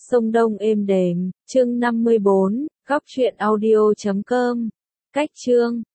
sông Đông êm đềm, chương 54, góc truyện audio.com. Cách chương